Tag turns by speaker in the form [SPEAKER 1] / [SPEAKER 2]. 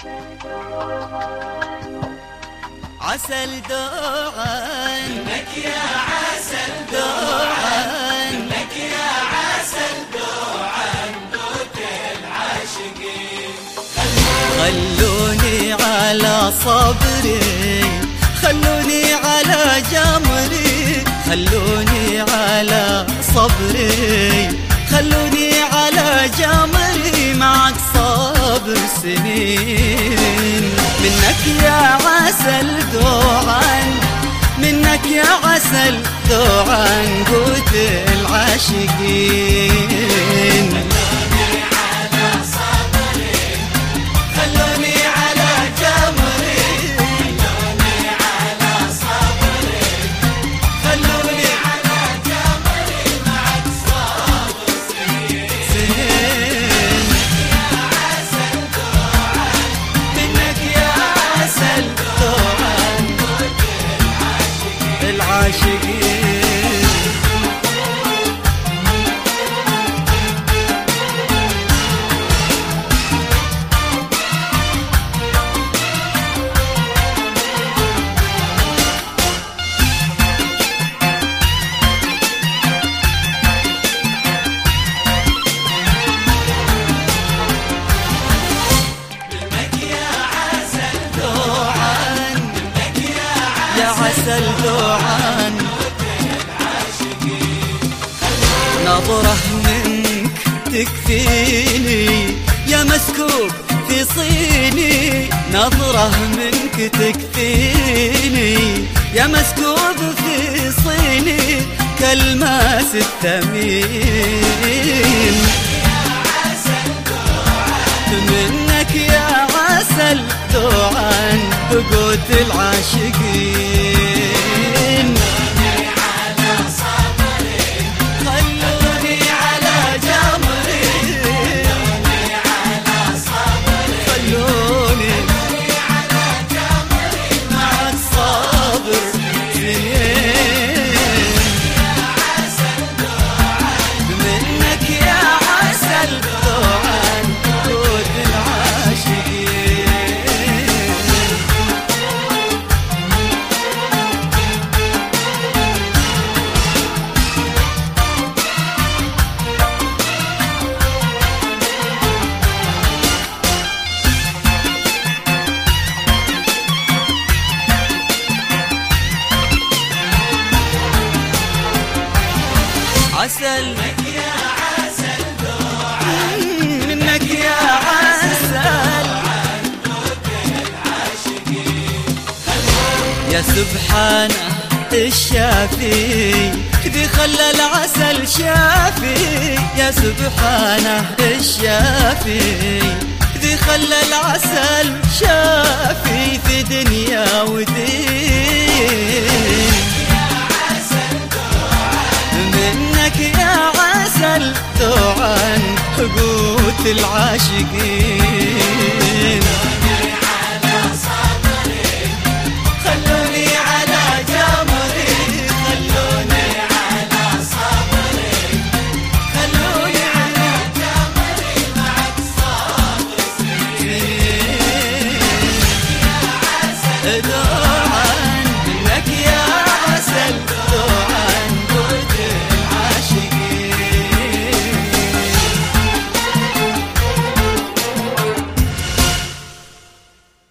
[SPEAKER 1] عسل دوعا منك يا عسل دوعا منك يا عسل دوعا دوت العاشقين. خلوني على صبري، خلوني على جمري، خلوني على صبري، خلوني على جمري، معك صبر سنين. منك يا عسل دوعا، منك يا عسل دوعا قوت العاشقين. خلوني على صبري، خلوني على جمري، خلوني على صبري، خلوني على جمري، معك صبر سنين. يا عسل دوعا، منك يا عسل دوعا قوت العاشقين. عسل دوعا نظرة منك تكفيني يا مسكوب في صيني، نظرة منك تكفيني يا مسكوب في صيني، كالماس الثمين. منك يا عسل دوعا بقوت العاشقين. خلوني على صبري، خلوني على جمري، خلوني على صبري، خلوني على جمري، معك صبر سنين. يا عسل دوعا، منك يا عسل دوعا قوت العاشقين. عسل منك يا عسل دوعا، منك يا عسل يا سبحانه الشافي ذي خلى العسل شافي، يا سبحانه الشافي ذي خلى العسل شافي في دنيا ودين. منك يا عسل دوعا قوت العاشقين.